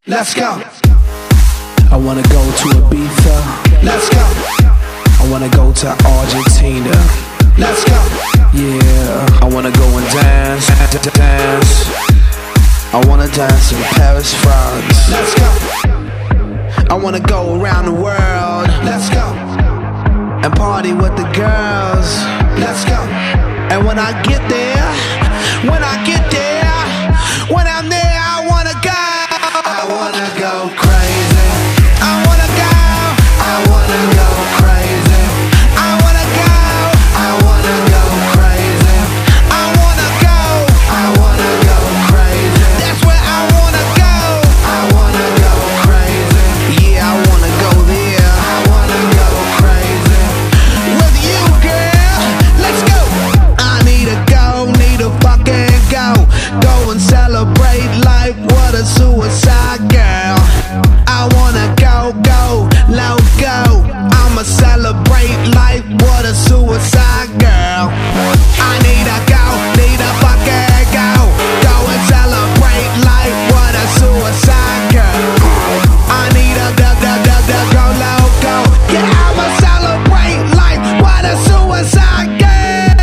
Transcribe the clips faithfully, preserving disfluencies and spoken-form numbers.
Let's go. I wanna go to Ibiza. Let's go. I wanna go to Argentina. Let's go. Yeah, I wanna go and dance, dance. I wanna dance in Paris, France. Let's go. I wanna go around the world. Let's go. And party with the girls. Let's go. And when I get there, when I get there, when I'm there, I wanna go. I wanna go crazy. I wanna go. I wanna go crazy. I wanna go. I wanna go crazy. I wanna go. I wanna go crazy. That's where I wanna go. I wanna go crazy. Yeah, I wanna go there. I wanna go crazy. With you, girl. Let's go. I need to go, need to fucking go. Go and celebrate life. What a suicide girl. I wanna go, go, low go. I'ma celebrate life. What a suicide girl. I need to go, need to fucking go. Go and celebrate life. What a suicide girl. I need to go, go, go, go, go, low go. Yeah, I'ma celebrate life. What a suicide girl.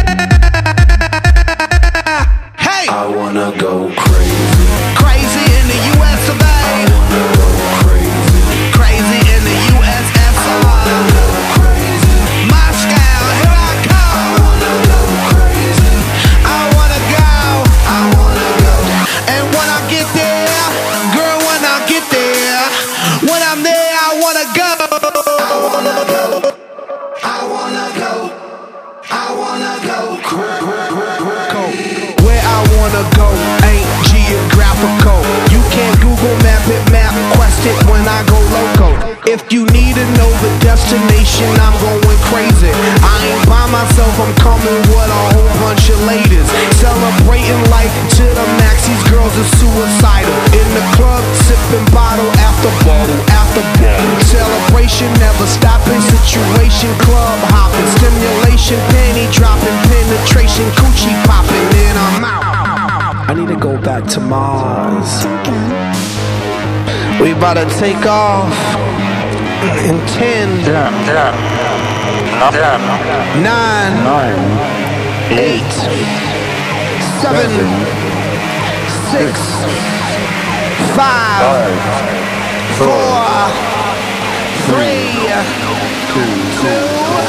Hey, I wanna go crazy. crazy in the U S of A. I wanna go crazy. Crazy in the U S S R. Go crazy. Moscow, here I I come. wanna go crazy. I wanna go. I wanna go. And when I get there, girl, when I get there, when I'm there, I wanna go. I wanna go. I wanna go. I wanna go crazy. Where I wanna go ain't geographical. You can't Google map it, map quest it when I go loco. If you need to know the destination, I'm going crazy. I ain't by myself, I'm coming with a whole bunch of ladies. Celebrating life to the max, these girls are suicidal. In the club, sipping bottle after bottle after bottle. Celebration never stopping, situation club hopping. Stimulation, penny dropping, penetration, coochie popping. Then I'm out. I need to go back to Mars. We about to take off in ten, nine, eight, seven, six, five, four, three, two.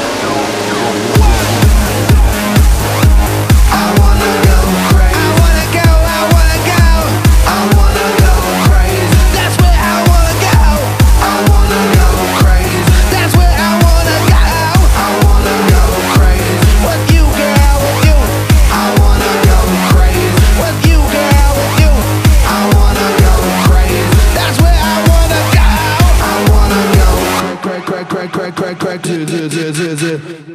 I wanna go crazy. I wanna go, I wanna go. I wanna go crazy. That's where I wanna go. I wanna go crazy. That's where I wanna go. I wanna go crazy. With you, girl, with you. I wanna go crazy. With you, girl, with you. I wanna go crazy. That's where I wanna go. I wanna go crazy. Crazy, crazy, crazy, crazy, crazy, crazy, crazy, crazy.